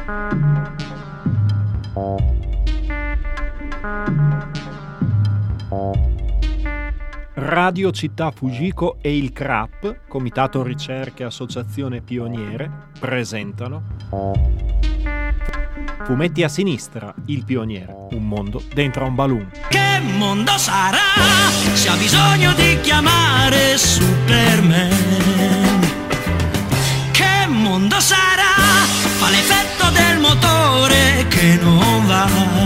Radio Città Fujiko e il CRAP, Comitato Ricerche Associazione Pioniere, presentano Fumetti a sinistra, il pioniere, un mondo dentro a un balloon. Che mondo sarà se ha bisogno di chiamare Superman? Che mondo sarà? Fa l'effetto del motore che non va.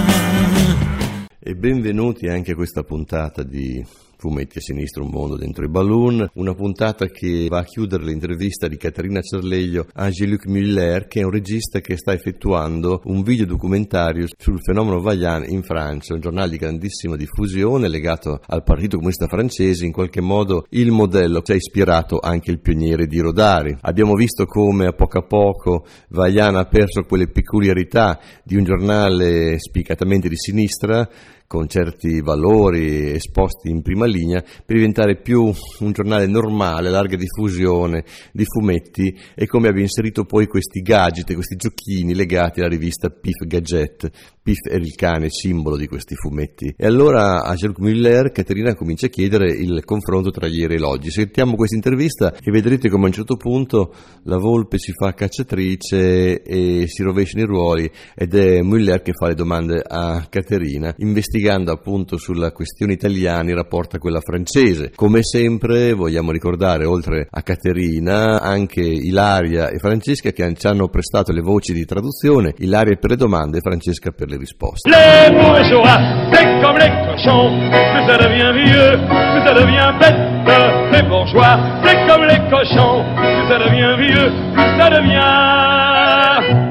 E benvenuti anche a questa puntata di Fumetti a sinistra, un mondo dentro i balloon, una puntata che va a chiudere l'intervista di Caterina Cerleglio a Jean-Luc Muller, che è un regista che sta effettuando un videodocumentario sul fenomeno Vaillant in Francia, un giornale di grandissima diffusione legato al Partito Comunista Francese. In qualche modo il modello ci ha ispirato anche il pioniere di Rodari. Abbiamo visto come a poco Vaillant ha perso quelle peculiarità di un giornale spiccatamente di sinistra, con certi valori esposti in prima linea, per diventare più un giornale normale, larga diffusione di fumetti, e come abbia inserito poi questi gadget, questi giochini legati alla rivista Pif Gadget. Pif era il cane, simbolo di questi fumetti. E allora a Jean-Luc Muller Caterina comincia a chiedere il confronto tra ieri e l'oggi. Sentiamo questa intervista e vedrete come a un certo punto la volpe si fa cacciatrice e si rovesciano i ruoli, ed è Muller che fa le domande a Caterina, investigando appunto sulla questione italiana in rapporto a quella francese. Come sempre vogliamo ricordare, oltre a Caterina, anche Ilaria e Francesca, che ci hanno prestato le voci di traduzione, Ilaria per le domande e Francesca per le risposte. Les bourgeois, c'est comme les cochons, plus ça devient vieux, plus ça devient bête. Les bourgeois, c'est comme les cochons, plus ça devient vieux, plus ça devient...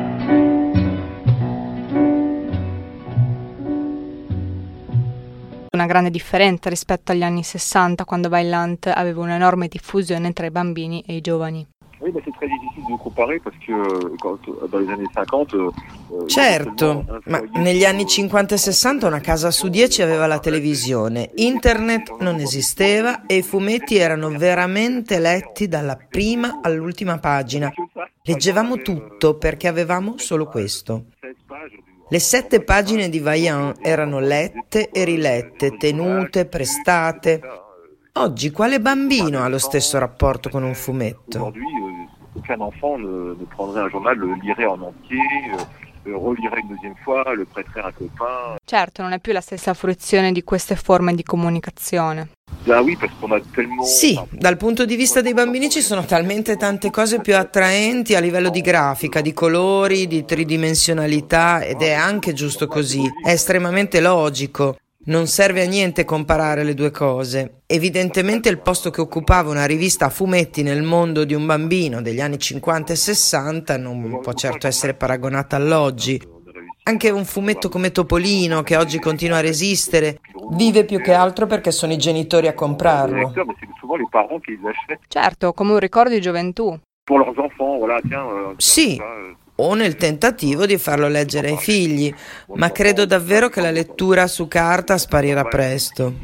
Una grande differenza rispetto agli anni 60, quando Vaillant aveva un'enorme diffusione tra i bambini e i giovani. Certo, ma negli anni 50 e 60 una casa su 10 aveva la televisione, internet non esisteva e i fumetti erano veramente letti dalla prima all'ultima pagina. Leggevamo tutto perché avevamo solo questo. Le 7 pagine di Vaillant erano lette e rilette, tenute, prestate. Oggi quale bambino ha lo stesso rapporto con un fumetto? Aucun enfant ne prendrait un journal, le lirait en entier, le relirait une deuxième fois, le prêterait à un copain. Certo, non è più la stessa fruizione di queste forme di comunicazione. Sì, dal punto di vista dei bambini ci sono talmente tante cose più attraenti a livello di grafica, di colori, di tridimensionalità, ed è anche giusto così, è estremamente logico. Non serve a niente comparare le due cose. Evidentemente il posto che occupava una rivista a fumetti nel mondo di un bambino degli anni 50 e 60 non può certo essere paragonata all'oggi. Anche un fumetto come Topolino, che oggi continua a resistere, vive più che altro perché sono i genitori a comprarlo. Certo, come un ricordo di gioventù. Sì, o nel tentativo di farlo leggere ai figli, ma credo davvero che la lettura su carta sparirà presto.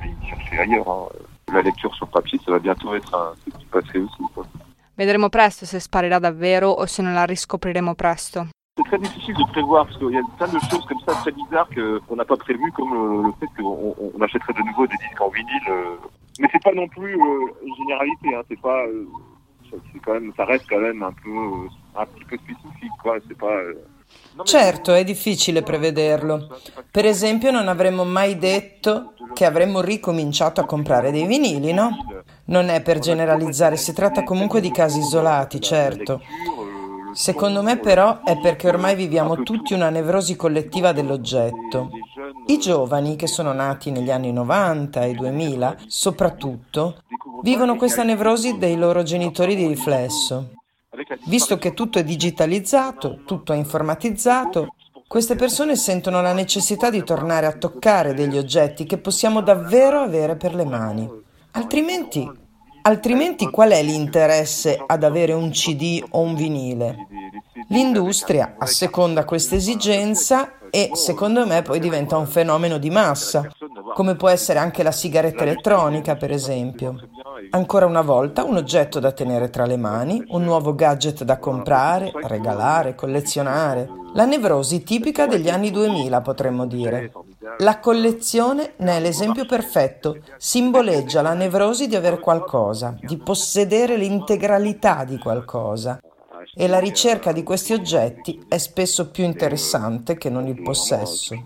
Vedremo presto se sparirà davvero o se non la riscopriremo presto. C'est très difficile de prévoir parce qu'il y a plein de choses comme ça très bizarres qu'on n'a pas prévues, comme le fait qu'on achèterait de nouveau des disques en vinyle. Mais c'est pas non plus une généralité, hein. C'est pas, c'est quand même, ça reste quand même un petit peu spécifique, quoi. C'est pas. Certo, è difficile prevederlo. Per esempio, non avremmo mai detto che avremmo ricominciato a comprare dei vinili, no? Non è per generalizzare, si tratta comunque di casi isolati, certo. Secondo me però è perché ormai viviamo tutti una nevrosi collettiva dell'oggetto. I giovani, che sono nati negli anni 90 e 2000, soprattutto, vivono questa nevrosi dei loro genitori di riflesso. Visto che tutto è digitalizzato, tutto è informatizzato, queste persone sentono la necessità di tornare a toccare degli oggetti che possiamo davvero avere per le mani. Altrimenti qual è l'interesse ad avere un CD o un vinile? L'industria asseconda questa esigenza e secondo me poi diventa un fenomeno di massa, come può essere anche la sigaretta elettronica, per esempio. Ancora una volta un oggetto da tenere tra le mani, un nuovo gadget da comprare, regalare, collezionare. La nevrosi tipica degli anni 2000, potremmo dire. La collezione ne è l'esempio perfetto, simboleggia la nevrosi di avere qualcosa, di possedere l'integralità di qualcosa. E la ricerca di questi oggetti è spesso più interessante che non il possesso.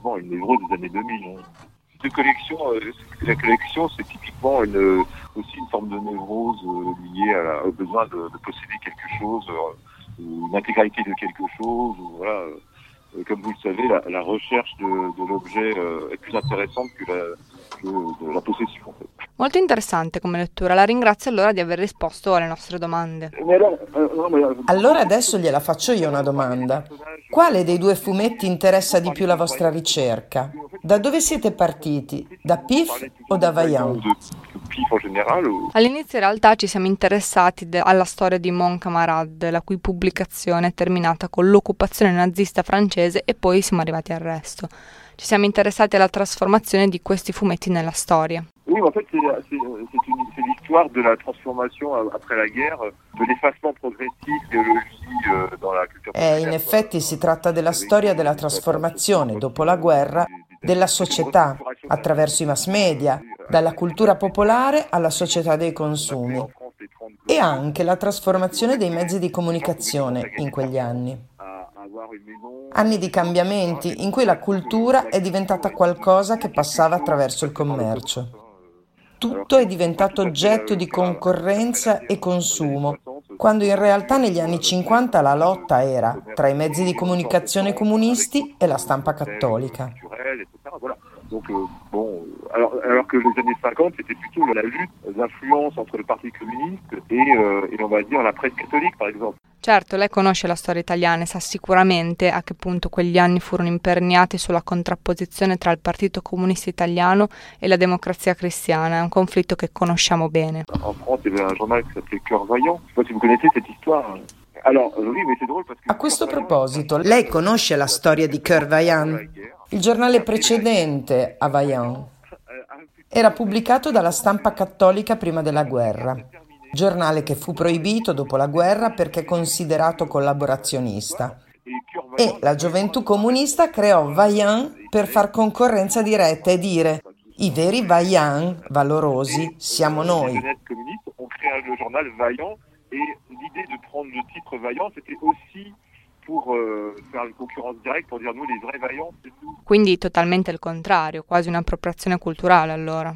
La collection, c'est typiquement aussi une forme de névrose liée au besoin de posséder quelque chose, l'intégralité de quelque chose. Voilà. Comme vous le savez, la recherche de l'objet est plus intéressante que la possession. En fait. Molto interessante come lettura, la ringrazio allora di aver risposto alle nostre domande. Allora adesso gliela faccio io una domanda. Quale dei due fumetti interessa di più la vostra ricerca? Da dove siete partiti? Da Pif o da Vaillant? All'inizio in realtà ci siamo interessati alla storia di Mon Camarade, la cui pubblicazione è terminata con l'occupazione nazista francese e poi siamo arrivati al resto. Ci siamo interessati alla trasformazione di questi fumetti nella storia. Oui, en fait, c'est l'histoire de la transformation après la guerre, de l'effacement progressif des idéologies dans la culture. In effetti si tratta della storia della trasformazione, dopo la guerra, della società, attraverso i mass media, dalla cultura popolare alla società dei consumi, e anche la trasformazione dei mezzi di comunicazione in quegli anni. Anni di cambiamenti in cui la cultura è diventata qualcosa che passava attraverso il commercio. Tutto è diventato oggetto di concorrenza e consumo, quando in realtà negli anni 50 la lotta era tra i mezzi di comunicazione comunisti e la stampa cattolica. Donc, alors que les années 50, c'était plutôt la lutte, l'influence entre le Parti communiste et on va dire la presse catholique, par exemple. Certo, lei conosce la storia italiana e sa sicuramente a che punto quegli anni furono imperniati sulla contrapposizione tra il Partito Comunista Italiano e la Democrazia Cristiana. È un conflitto che conosciamo bene. En France, il y avait un journal qui s'appelait Cœur Vaillant. Je sais pas si vous connaissez cette histoire. A questo proposito, lei conosce la storia di Cœur Vaillant? Il giornale precedente a Vaillant era pubblicato dalla stampa cattolica prima della guerra, giornale che fu proibito dopo la guerra perché considerato collaborazionista. E la gioventù comunista creò Vaillant per far concorrenza diretta e dire: i veri Vaillant, valorosi, siamo noi. Et l'idée de prendre le titre Vaillant, c'était aussi pour faire une concurrence directe, pour dire nous les vrais Vaillants, c'est nous. Quindi totalmente il contrario, quasi un'appropriazione culturale allora.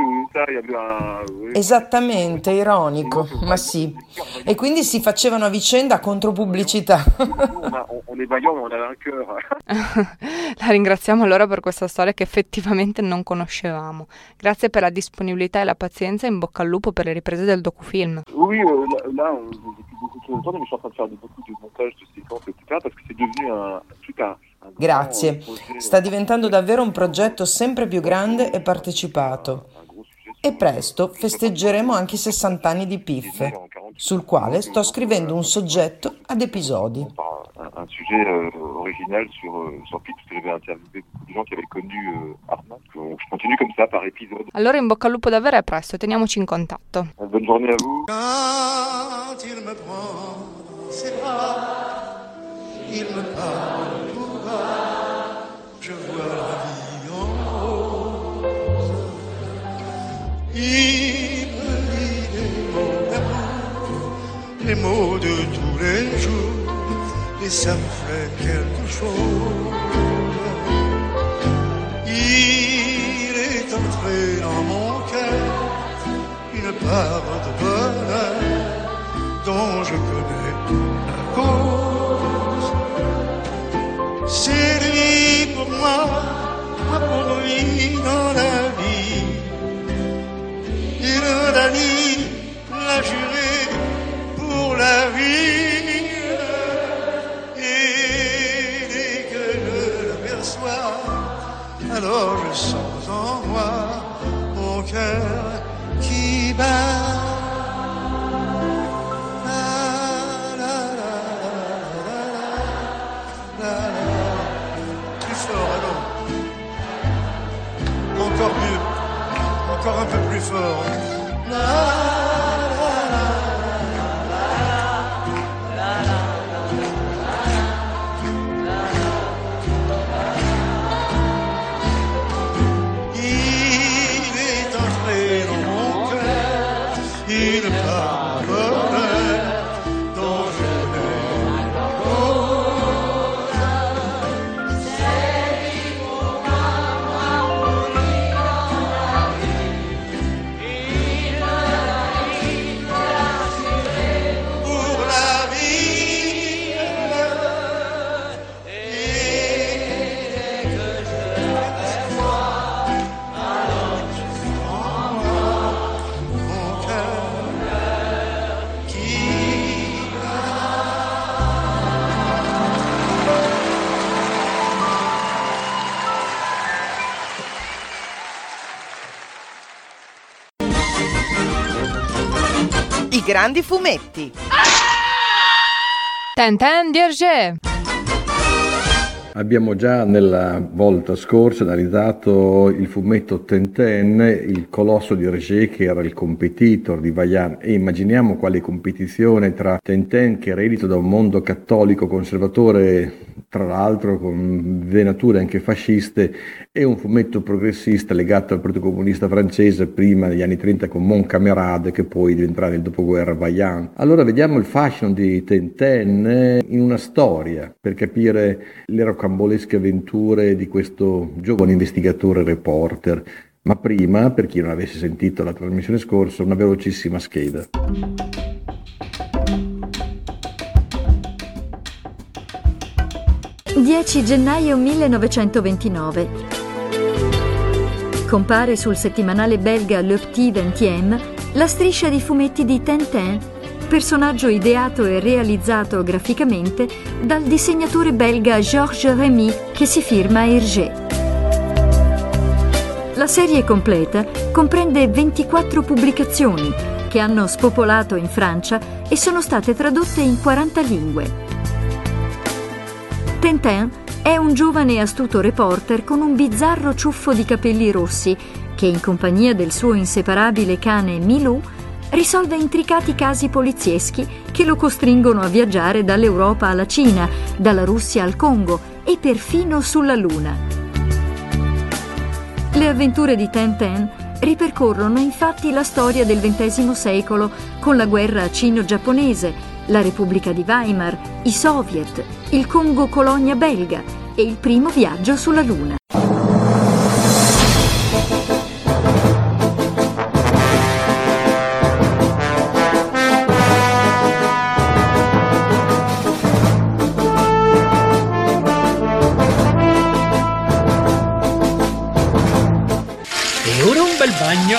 Esattamente, ironico, ma sì. E quindi si facevano a vicenda contropubblicità. On est Vaillant, on a un cœur. La ringraziamo allora per questa storia che effettivamente non conoscevamo. Grazie per la disponibilità e la pazienza, in bocca al lupo per le riprese del docufilm. Oui, là, depuis beaucoup de temps, mais je suis en train de faire beaucoup de montage de séquences, etc., parce que c'est devenu un Grazie. Sta diventando davvero un progetto sempre più grande e partecipato. E presto festeggeremo anche i 60 anni di Pif, sul quale sto scrivendo un soggetto ad episodi. Un sujet original sur Pif, parce que j'avais interviewé beaucoup de gens qui avaient connu Armand. Donc je continue comme ça par épisode. Allora in bocca al lupo davvero, e presto, teniamoci in contatto. Bonne journée à vous. Quand il me prend dans ses bras, il me parle tout bas, je vois la vie en rose. Il me lit des mots d'amour, les mots de tous les jours, et ça me fait quelque chose. Il est entré dans mon cœur une part de bonheur dont je connais la cause. C'est lui pour moi pour lui dans la vie. Il l'a dit, l'a juré pour la vie. Et dès que je l'aperçois, alors je sens en moi mon cœur qui bat. La, la, la, la, la, la. Plus fort, allons. Encore mieux. Encore un peu plus fort. La, grandi fumetti. Tintin di Hergé. Abbiamo già nella volta scorsa analizzato il fumetto Tintin, il colosso di Hergé, che era il competitor di Vaillant, e immaginiamo quale competizione tra Tintin, che era edito da un mondo cattolico conservatore, tra l'altro con venature anche fasciste, e un fumetto progressista legato al Partito Comunista francese prima degli anni 30 con Mon Camarade, che poi diventerà nel dopoguerra Vaillant. Allora vediamo il fascino di Tintin in una storia per capire le rocambolesche avventure di questo giovane investigatore reporter. Ma prima, per chi non avesse sentito la trasmissione scorsa, una velocissima scheda. «10 gennaio 1929. Compare sul settimanale belga Le Petit Vingtième la striscia di fumetti di Tintin, personaggio ideato e realizzato graficamente dal disegnatore belga Georges Rémy, che si firma Hergé. La serie completa comprende 24 pubblicazioni che hanno spopolato in Francia e sono state tradotte in 40 lingue. Tintin è un giovane e astuto reporter con un bizzarro ciuffo di capelli rossi che, in compagnia del suo inseparabile cane Milou, risolve intricati casi polizieschi che lo costringono a viaggiare dall'Europa alla Cina, dalla Russia al Congo e perfino sulla Luna. Le avventure di Tintin ripercorrono infatti la storia del XX secolo con la guerra cino-giapponese, la Repubblica di Weimar, i Soviet, il Congo colonia belga e il primo viaggio sulla Luna. E ora un bel bagno.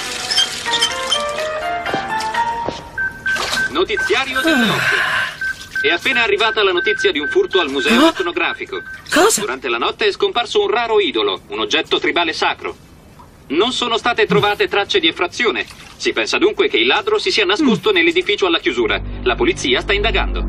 Notiziario delle 8. È appena arrivata la notizia di un furto al museo etnografico. Cosa? Durante la notte è scomparso un raro idolo, un oggetto tribale sacro. Non sono state trovate tracce di effrazione. Si pensa dunque che il ladro si sia nascosto nell'edificio alla chiusura. La polizia sta indagando.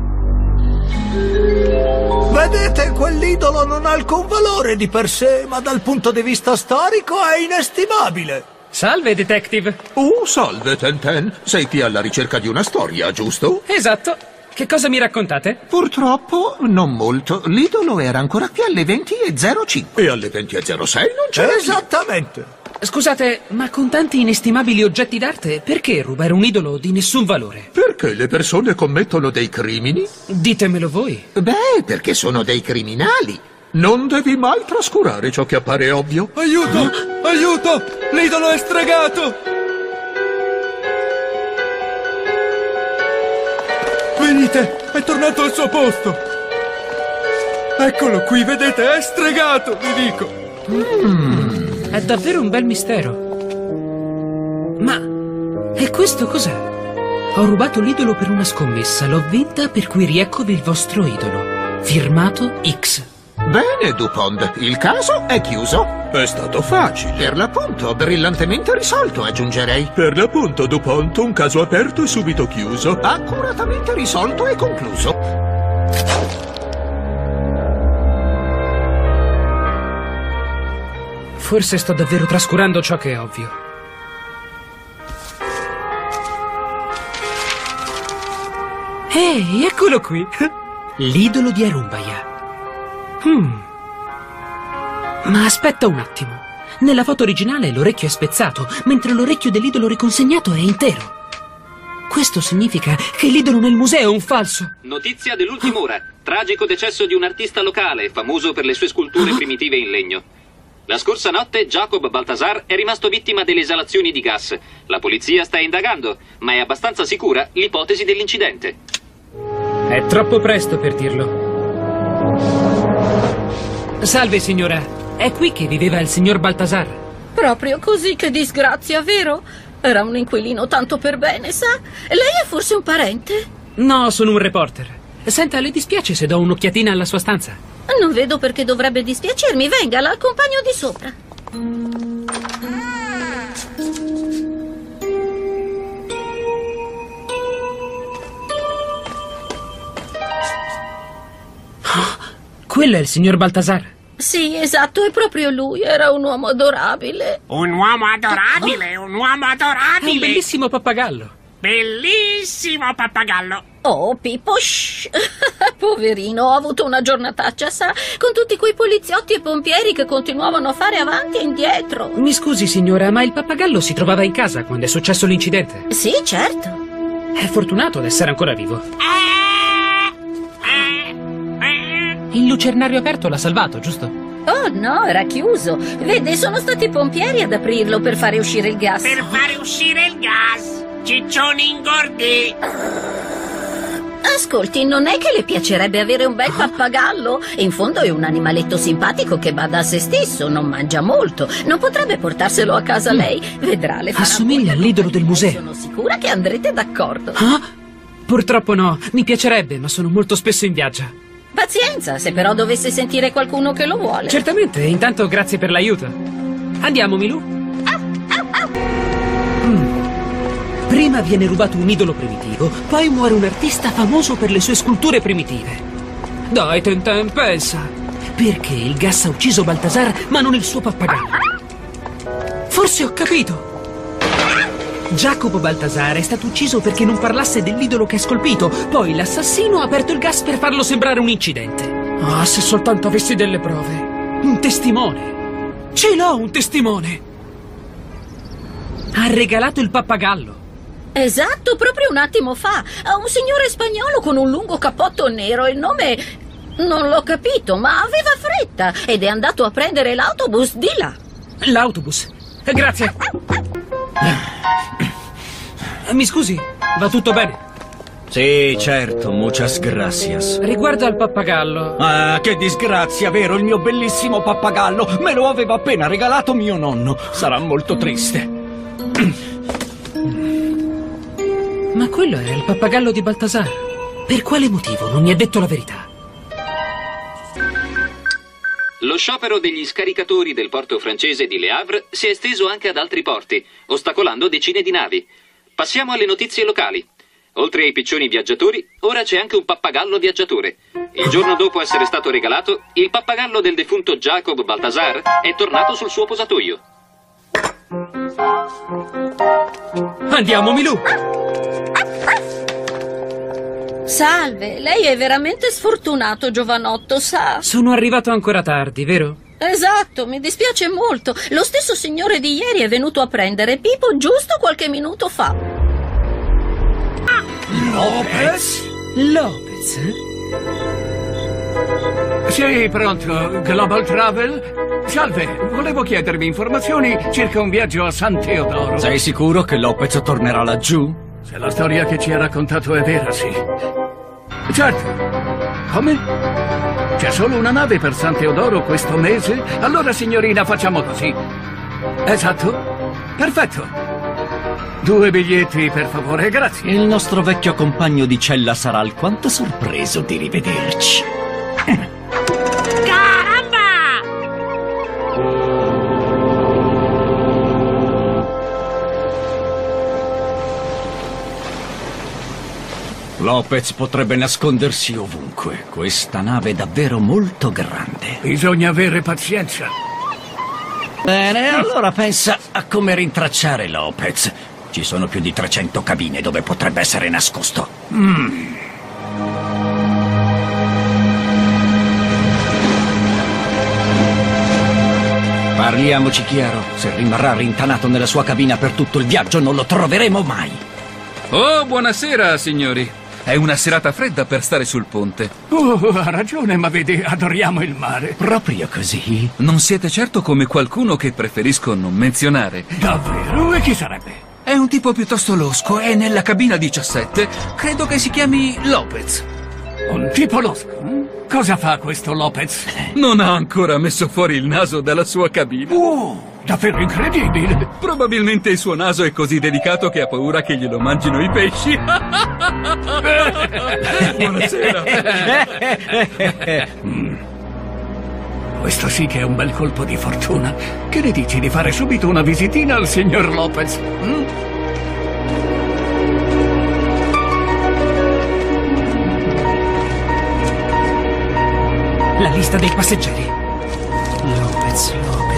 Vedete, quell'idolo non ha alcun valore di per sé, ma dal punto di vista storico è inestimabile. Salve, detective. Salve, Tintin. Sei qui alla ricerca di una storia, giusto? Esatto. Che cosa mi raccontate? Purtroppo, non molto. L'idolo era ancora qui alle 20:05. E alle 20:06 non c'era. Esattamente. Scusate, ma con tanti inestimabili oggetti d'arte, perché rubare un idolo di nessun valore? Perché le persone commettono dei crimini? Ditemelo voi. Beh, perché sono dei criminali. Non devi mai trascurare ciò che appare ovvio. Aiuto! Aiuto! L'idolo è stregato! Venite, è tornato al suo posto. Eccolo qui, vedete, è stregato, vi dico. È davvero un bel mistero. Ma, e questo cos'è? Ho rubato l'idolo per una scommessa, l'ho vinta, per cui rieccovi il vostro idolo. Firmato X. Bene, Dupont, il caso è chiuso. È stato facile. Per l'appunto, brillantemente risolto, aggiungerei. Per l'appunto, Dupont, un caso aperto e subito chiuso. Accuratamente risolto e concluso. Forse sto davvero trascurando ciò che è ovvio. Ehi, eccolo qui! L'idolo di Arumbaya. Ma aspetta un attimo. Nella foto originale l'orecchio è spezzato, mentre l'orecchio dell'idolo riconsegnato è intero. Questo significa che l'idolo nel museo è un falso. Notizia dell'ultima ora. Tragico decesso di un artista locale, famoso per le sue sculture primitive in legno. La scorsa notte Jacob Balthazar è rimasto vittima delle esalazioni di gas. La polizia sta indagando, ma è abbastanza sicura l'ipotesi dell'incidente. È troppo presto per dirlo. Salve, signora. È qui che viveva il signor Balthazar. Proprio così, che disgrazia, vero? Era un inquilino tanto per bene, sa? Lei è forse un parente? No, sono un reporter. Senta, le dispiace se do un'occhiatina alla sua stanza? Non vedo perché dovrebbe dispiacermi. Venga, la accompagno di sopra. Quello è il signor Baltasar. Sì, esatto, è proprio lui. Era un uomo adorabile. Un uomo adorabile, un uomo adorabile. È un bellissimo pappagallo. Bellissimo pappagallo. Oh, Pippo, shh. Poverino, ho avuto una giornataccia, sa, con tutti quei poliziotti e pompieri che continuavano a fare avanti e indietro. Mi scusi, signora, ma il pappagallo si trovava in casa quando è successo l'incidente? Sì, certo. È fortunato ad essere ancora vivo. Il lucernario aperto l'ha salvato, giusto? Oh, no, era chiuso. Vede, sono stati i pompieri ad aprirlo per fare uscire il gas. Per fare uscire il gas. Ciccioni ingordi. Ascolti, non è che le piacerebbe avere un bel pappagallo? In fondo è un animaletto simpatico che bada a se stesso, non mangia molto. Non potrebbe portarselo a casa lei? Vedrà, le farà. Assomiglia all'idolo del museo. Sono sicura che andrete d'accordo. Ah? Purtroppo no, mi piacerebbe, ma sono molto spesso in viaggio. Pazienza, se però dovesse sentire qualcuno che lo vuole. Certamente, intanto grazie per l'aiuto. Andiamo, Milù. Prima viene rubato un idolo primitivo, poi muore un artista famoso per le sue sculture primitive. Dai, Tintin, pensa. Perché il gas ha ucciso Baltasar, ma non il suo pappagallo? Forse ho capito. Jacopo Baltasar è stato ucciso perché non parlasse dell'idolo che ha scolpito. Poi l'assassino ha aperto il gas per farlo sembrare un incidente. Ah, se soltanto avessi delle prove. Un testimone. Ce l'ho un testimone. Ha regalato il pappagallo. Esatto, proprio un attimo fa. A un signore spagnolo con un lungo cappotto nero. Il nome non l'ho capito, ma aveva fretta ed è andato a prendere l'autobus di là. L'autobus? Grazie. Mi scusi, va tutto bene? Sì, certo, muchas gracias. Riguardo al pappagallo... Ah, che disgrazia, vero? Il mio bellissimo pappagallo. Me lo aveva appena regalato mio nonno. Sarà molto triste. Ma quello era il pappagallo di Baltasar. Per quale motivo non mi ha detto la verità? Lo sciopero degli scaricatori del porto francese di Le Havre si è esteso anche ad altri porti, ostacolando decine di navi. Passiamo alle notizie locali. Oltre ai piccioni viaggiatori, ora c'è anche un pappagallo viaggiatore. Il giorno dopo essere stato regalato, il pappagallo del defunto Jacob Baltasar è tornato sul suo posatoio. Andiamo, Milù! Salve, lei è veramente sfortunato, giovanotto, sa? Sono arrivato ancora tardi, vero? Esatto, mi dispiace molto. Lo stesso signore di ieri è venuto a prendere Pippo giusto qualche minuto fa. Lopez? Lopez, eh? Sì, pronto. Global Travel? Salve, volevo chiedervi informazioni circa un viaggio a San Teodoro. Sei sicuro che Lopez tornerà laggiù? Se la storia che ci ha raccontato è vera, sì. Certo. Come? C'è solo una nave per San Teodoro questo mese? Allora, signorina, facciamo così. Esatto. Perfetto. 2 biglietti, per favore, grazie. Il nostro vecchio compagno di cella sarà alquanto sorpreso di rivederci. Lopez potrebbe nascondersi ovunque. Questa nave è davvero molto grande. Bisogna avere pazienza. Bene, allora pensa a come rintracciare Lopez. Ci sono più di 300 cabine dove potrebbe essere nascosto. Parliamoci chiaro. Se rimarrà rintanato nella sua cabina per tutto il viaggio, non lo troveremo mai. Oh, buonasera, signori. È una serata fredda per stare sul ponte. Oh, ha ragione, ma vedi, adoriamo il mare. Proprio così? Non siete certo come qualcuno che preferisco non menzionare. Davvero? E chi sarebbe? È un tipo piuttosto losco, è nella cabina 17. Credo che si chiami Lopez. Un tipo losco? Cosa fa questo Lopez? Non ha ancora messo fuori il naso dalla sua cabina. Davvero incredibile. Probabilmente il suo naso è così delicato che ha paura che glielo mangino i pesci. Buonasera. Questo sì che è un bel colpo di fortuna. Che ne dici di fare subito una visitina al signor Lopez? La lista dei passeggeri. Lopez.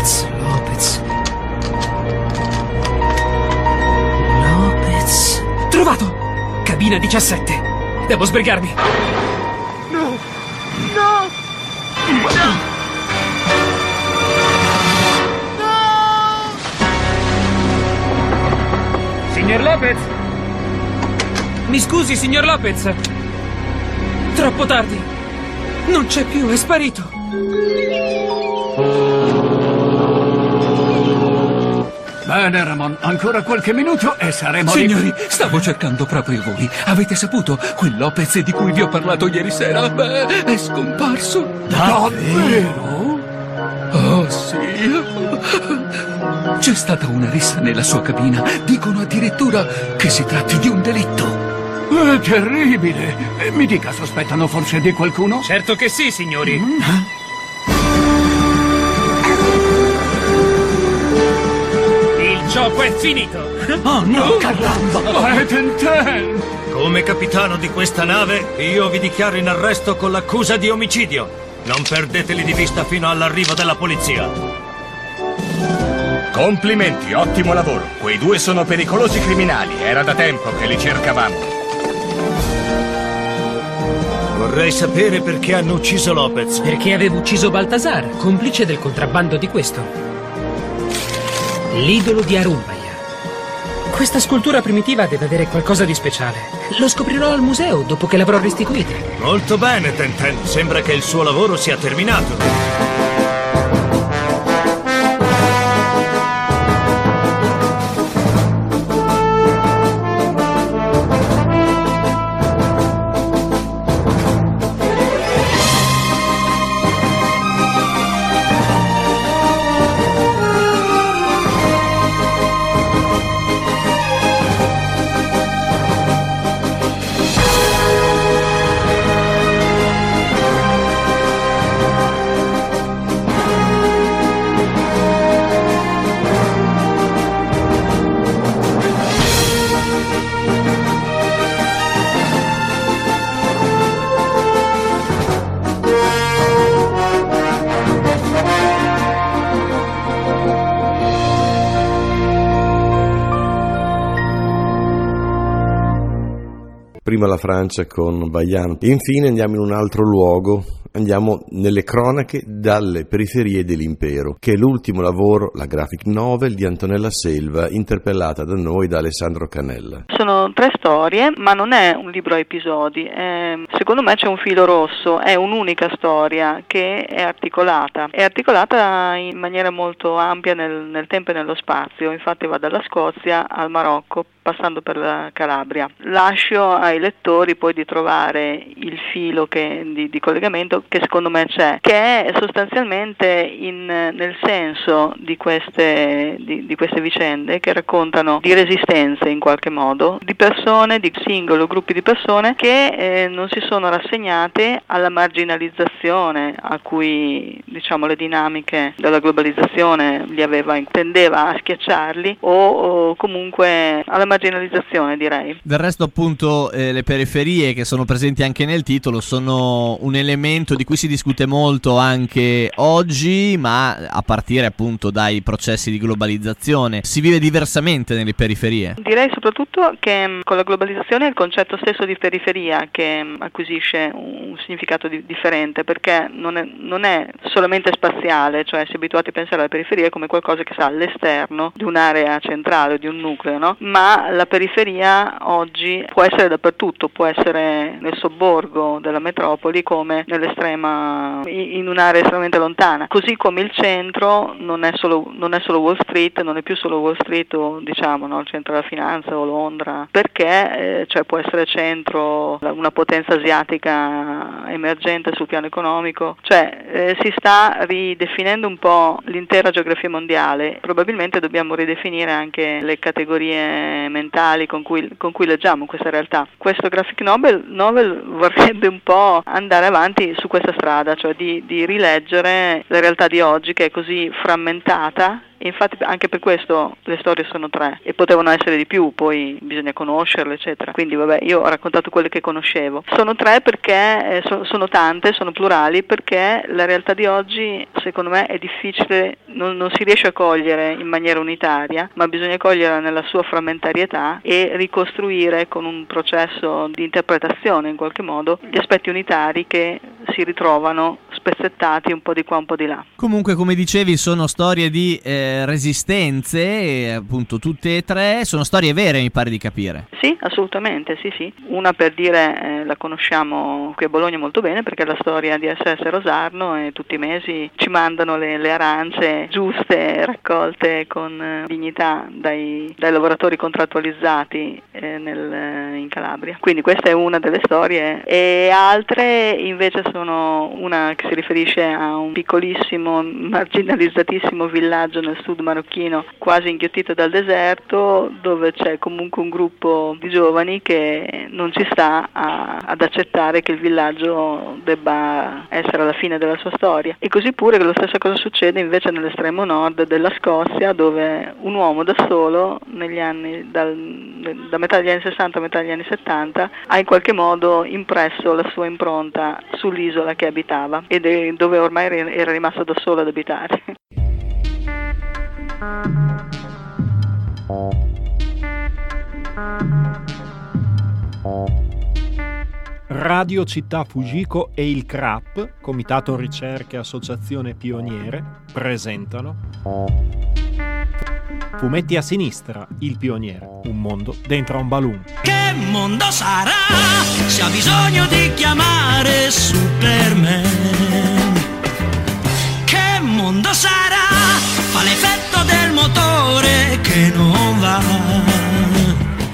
Trovato! Cabina 17. Devo sbrigarmi. No! Signor Lopez? Mi scusi, signor Lopez. Troppo tardi. Non c'è più, è sparito. Bene, Ramon, ancora qualche minuto e saremo Signori, stavo cercando proprio voi. Avete saputo? Quel Lopez di cui vi ho parlato ieri sera, beh, è scomparso. Davvero? Oh, sì. C'è stata una rissa nella sua cabina. Dicono addirittura che si tratti di un delitto. È terribile. Mi dica, sospettano forse di qualcuno? Certo che sì, signori. Il gioco è finito. Oh no, caramba! È Tintin! Come capitano di questa nave, io vi dichiaro in arresto con l'accusa di omicidio. Non perdeteli di vista fino all'arrivo della polizia. Complimenti, ottimo lavoro. Quei due sono pericolosi criminali. Era da tempo che li cercavamo. Vorrei sapere perché hanno ucciso Lopez. Perché avevo ucciso Baltasar, complice del contrabbando di questo. L'idolo di Arumbaya. Questa scultura primitiva deve avere qualcosa di speciale. Lo scoprirò al museo dopo che l'avrò restituita. Molto bene, Tintin. Sembra che il suo lavoro sia terminato. Prima la Francia con Bayan e infine andiamo in un altro luogo, andiamo nelle cronache dalle periferie dell'impero, che è l'ultimo lavoro, la graphic novel di Antonella Selva, interpellata da noi da Alessandro Canella. Sono 3 storie, ma non è un libro a episodi, secondo me c'è un filo rosso, è un'unica storia che è articolata in maniera molto ampia nel tempo e nello spazio, infatti va dalla Scozia al Marocco, passando per la Calabria. Lascio ai lettori poi di trovare il filo di collegamento che secondo me c'è, che è sostanzialmente nel senso di queste vicende che raccontano di resistenze in qualche modo, di persone, di singoli gruppi di persone che non si sono rassegnate alla marginalizzazione a cui le dinamiche della globalizzazione tendeva a schiacciarli o comunque alla marginalizzazione, direi. Del resto appunto le periferie che sono presenti anche nel titolo sono un elemento di cui si discute molto anche oggi, ma a partire appunto dai processi di globalizzazione. Si vive diversamente nelle periferie? Direi soprattutto che con la globalizzazione è il concetto stesso di periferia che acquisisce un significato differente, perché non è solamente spaziale, cioè si è abituati a pensare alla periferia come qualcosa che sta all'esterno di un'area centrale o di un nucleo, no? Ma la periferia oggi può essere dappertutto, può essere nel sobborgo della metropoli come in un'area estremamente lontana, così come il centro non è solo Wall Street, non è più solo Wall Street o il centro della finanza o Londra, perché può essere centro una potenza asiatica emergente sul piano economico, si sta ridefinendo un po' l'intera geografia mondiale. Probabilmente dobbiamo ridefinire anche le categorie mentali con cui leggiamo questa realtà. Questo graphic novel vorrebbe un po' andare avanti su questa strada, cioè di rileggere la realtà di oggi, che è così frammentata E infatti anche per questo le storie sono 3 e potevano essere di più, poi bisogna conoscerle eccetera. Quindi vabbè, io ho raccontato quelle che conoscevo. Sono 3 perché sono tante, sono plurali, perché la realtà di oggi secondo me è difficile, non si riesce a cogliere in maniera unitaria, ma bisogna coglierla nella sua frammentarietà e ricostruire con un processo di interpretazione in qualche modo gli aspetti unitari che si ritrovano spezzettati un po' di qua un po' di là. Comunque, come dicevi, sono storie di resistenze, appunto tutte e 3 sono storie vere, mi pare di capire. Sì, assolutamente, sì. Una, per dire, la conosciamo qui a Bologna molto bene perché è la storia di SS Rosarno e tutti i mesi ci mandano le arance giuste, raccolte con dignità dai lavoratori contrattualizzati in Calabria. Quindi questa è una delle storie, e altre invece sono una che si riferisce a un piccolissimo, marginalizzatissimo villaggio nel sud marocchino, quasi inghiottito dal deserto, dove c'è comunque un gruppo di giovani che non ci sta ad accettare che il villaggio debba essere alla fine della sua storia. E così pure che la stessa cosa succede invece nell'estremo nord della Scozia, dove un uomo da solo negli anni da metà degli anni 60 a metà degli anni 70 ha in qualche modo impresso la sua impronta sull'isola che abitava ed dove ormai era rimasto da solo ad abitare. Radio Città Fujiko e il CRAP, Comitato Ricerche Associazione Pioniere, presentano Fumetti a sinistra, il pioniere, un mondo dentro a un balloon. Che mondo sarà se ha bisogno di chiamare Superman? Che mondo sarà? Fa l'effetto del motore che non va.